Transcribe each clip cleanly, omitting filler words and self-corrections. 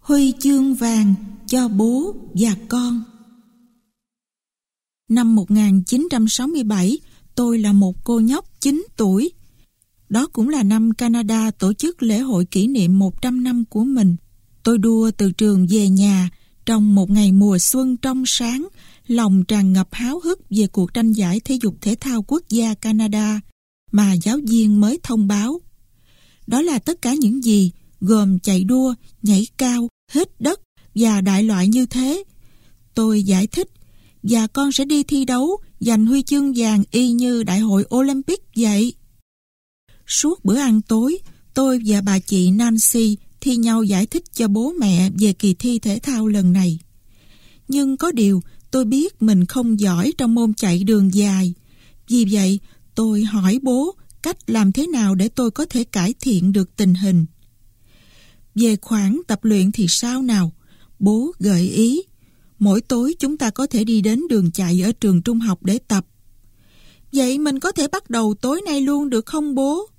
Huy chương vàng cho bố và con. Năm 1967, tôi là một cô nhóc 9 tuổi. Đó cũng là năm Canada tổ chức lễ hội kỷ niệm 100 năm của mình. Tôi đua từ trường về nhà trong một ngày mùa xuân trong sáng, lòng tràn ngập háo hức về cuộc tranh giải thể dục thể thao quốc gia Canada mà giáo viên mới thông báo. Đó là tất cả những gì, gồm chạy đua, nhảy cao, hít đất và đại loại như thế. Tôi giải thích, và con sẽ đi thi đấu, giành huy chương vàng y như đại hội Olympic vậy. Suốt bữa ăn tối, tôi và bà chị Nancy thi nhau giải thích cho bố mẹ về kỳ thi thể thao lần này. Nhưng có điều, tôi biết mình không giỏi trong môn chạy đường dài. Vì vậy, tôi hỏi bố cách làm thế nào để tôi có thể cải thiện được tình hình. Về khoản tập luyện thì sao nào? Bố gợi ý, mỗi tối chúng ta có thể đi đến đường chạy ở trường trung học để tập. Vậy mình có thể bắt đầu tối nay luôn được không bố?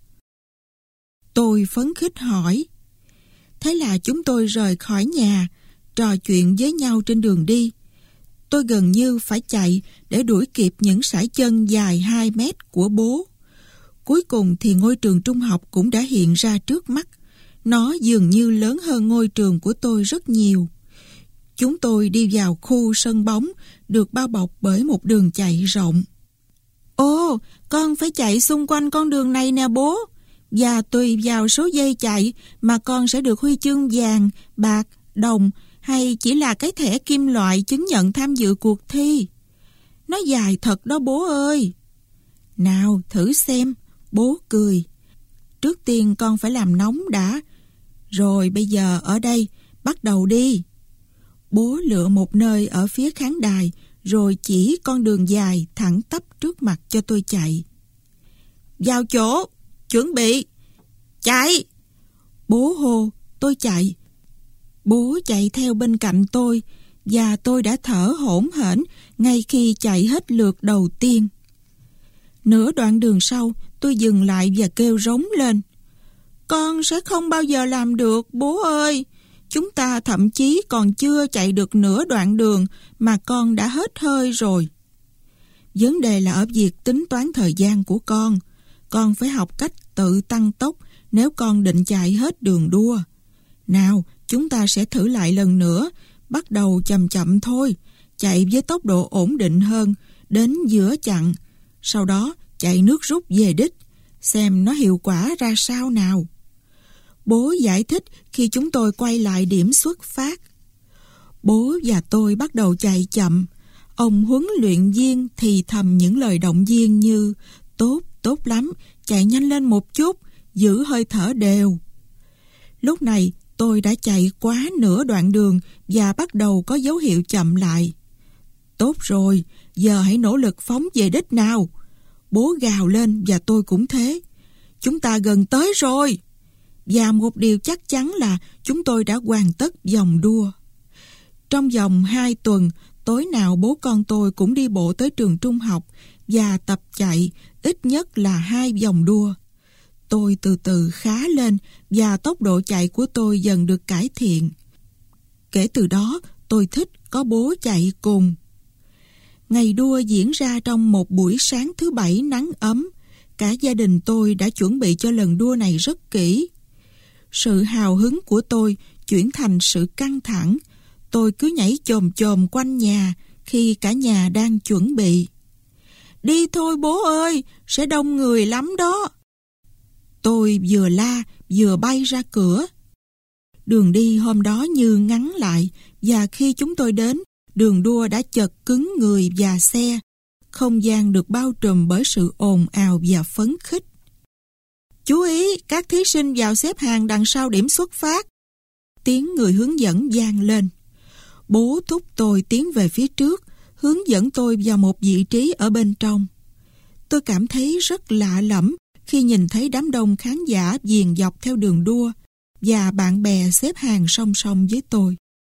Tôi phấn khích hỏi. Thế là chúng tôi rời khỏi nhà, trò chuyện với nhau trên đường đi. Tôi gần như phải chạy để đuổi kịp những sải chân dài 2 mét của bố. Cuối cùng thì ngôi trường trung học cũng đã hiện ra trước mắt. Nó dường như lớn hơn ngôi trường của tôi rất nhiều. Chúng tôi đi vào khu sân bóng, được bao bọc bởi một đường chạy rộng. Ồ, con phải chạy xung quanh con đường này nè bố. Và tùy vào số giây chạy mà con sẽ được huy chương vàng, bạc, đồng hay chỉ là cái thẻ kim loại chứng nhận tham dự cuộc thi. Nó dài thật đó bố ơi. Nào thử xem, bố cười. Trước tiên con phải làm nóng đã. Rồi bây giờ ở đây, bắt đầu đi. Bố lựa một nơi ở phía khán đài, rồi chỉ con đường dài thẳng tắp trước mặt cho tôi chạy. Vào chỗ, chuẩn bị, chạy. Bố hô, tôi chạy. Bố chạy theo bên cạnh tôi, và tôi đã thở hổn hển ngay khi chạy hết lượt đầu tiên. Nửa đoạn đường sau, tôi dừng lại và kêu rống lên. Con sẽ không bao giờ làm được, bố ơi. Chúng ta thậm chí còn chưa chạy được nửa đoạn đường mà con đã hết hơi rồi. Vấn đề là ở việc tính toán thời gian của con. Con phải học cách tự tăng tốc nếu con định chạy hết đường đua. Nào, chúng ta sẽ thử lại lần nữa. Bắt đầu chậm chậm thôi, chạy với tốc độ ổn định hơn, đến giữa chặng. Sau đó, chạy nước rút về đích. Xem nó hiệu quả ra sao nào. Bố giải thích khi chúng tôi quay lại điểm xuất phát. Bố và tôi bắt đầu chạy chậm. Ông huấn luyện viên thì thầm những lời động viên như tốt, tốt lắm, chạy nhanh lên một chút, giữ hơi thở đều. Lúc này tôi đã chạy quá nửa đoạn đường và bắt đầu có dấu hiệu chậm lại. Tốt rồi, giờ hãy nỗ lực phóng về đích nào. Bố gào lên và tôi cũng thế. Chúng ta gần tới rồi. Và một điều chắc chắn là chúng tôi đã hoàn tất vòng đua. Trong vòng 2 tuần, tối nào bố con tôi cũng đi bộ tới trường trung học và tập chạy ít nhất là 2 vòng đua. Tôi từ từ khá lên và tốc độ chạy của tôi dần được cải thiện. Kể từ đó, tôi thích có bố chạy cùng. Ngày đua diễn ra trong một buổi sáng thứ Bảy nắng ấm. Cả gia đình tôi đã chuẩn bị cho lần đua này rất kỹ. Sự hào hứng của tôi chuyển thành sự căng thẳng. Tôi cứ nhảy chồm chồm quanh nhà khi cả nhà đang chuẩn bị. Đi thôi bố ơi, sẽ đông người lắm đó. Tôi vừa la vừa bay ra cửa. Đường đi hôm đó như ngắn lại, và khi chúng tôi đến, đường đua đã chật cứng người và xe. Không gian được bao trùm bởi sự ồn ào và phấn khích. Chú ý, các thí sinh vào xếp hàng đằng sau điểm xuất phát. Tiếng người hướng dẫn vang lên. Bố thúc tôi tiến về phía trước, hướng dẫn tôi vào một vị trí ở bên trong. Tôi cảm thấy rất lạ lẫm khi nhìn thấy đám đông khán giả viền dọc theo đường đua và bạn bè xếp hàng song song với tôi.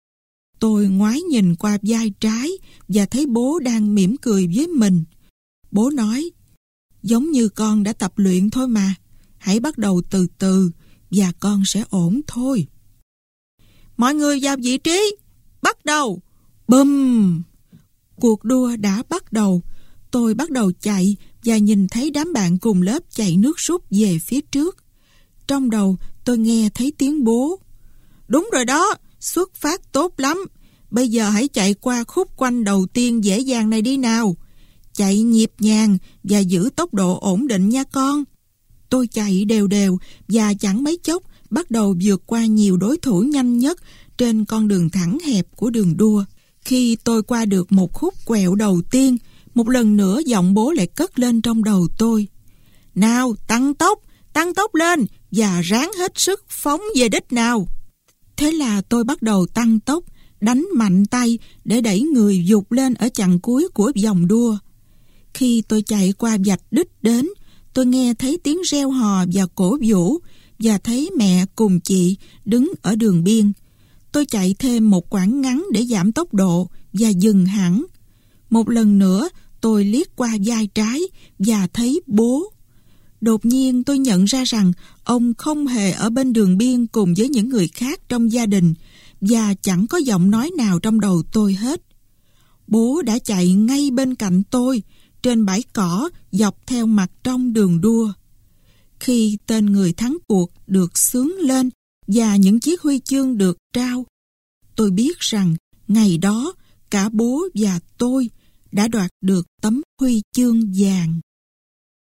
Tôi ngoái nhìn qua vai trái và thấy bố đang mỉm cười với mình. Bố nói, giống như con đã tập luyện thôi mà, hãy bắt đầu từ từ và con sẽ ổn thôi. Mọi người vào vị trí. Bắt đầu. Bùm! Cuộc đua đã bắt đầu. Tôi bắt đầu chạy và nhìn thấy đám bạn cùng lớp chạy nước rút về phía trước. Trong đầu tôi nghe thấy tiếng bố. Đúng rồi đó, xuất phát tốt lắm. Bây giờ hãy chạy qua khúc quanh đầu tiên dễ dàng này đi nào. Chạy nhịp nhàng và giữ tốc độ ổn định nha con. Tôi chạy đều đều và chẳng mấy chốc bắt đầu vượt qua nhiều đối thủ nhanh nhất trên con đường thẳng hẹp của đường đua. Khi tôi qua được một khúc quẹo đầu tiên, một lần nữa giọng bố lại cất lên trong đầu tôi. Nào, tăng tốc lên và ráng hết sức phóng về đích nào. Thế là tôi bắt đầu tăng tốc, đánh mạnh tay để đẩy người vụt lên ở chặng cuối của vòng đua. Khi tôi chạy qua vạch đích đến, tôi nghe thấy tiếng reo hò và cổ vũ và thấy mẹ cùng chị đứng ở đường biên. Tôi chạy thêm một quãng ngắn để giảm tốc độ và dừng hẳn. Một lần nữa tôi liếc qua vai trái và thấy bố. Đột nhiên tôi nhận ra rằng ông không hề ở bên đường biên cùng với những người khác trong gia đình và chẳng có giọng nói nào trong đầu tôi hết. Bố đã chạy ngay bên cạnh tôi trên bãi cỏ dọc theo mặt trong đường đua. Khi tên người thắng cuộc được xướng lên và những chiếc huy chương được trao, tôi biết rằng ngày đó cả bố và tôi đã đoạt được tấm huy chương vàng.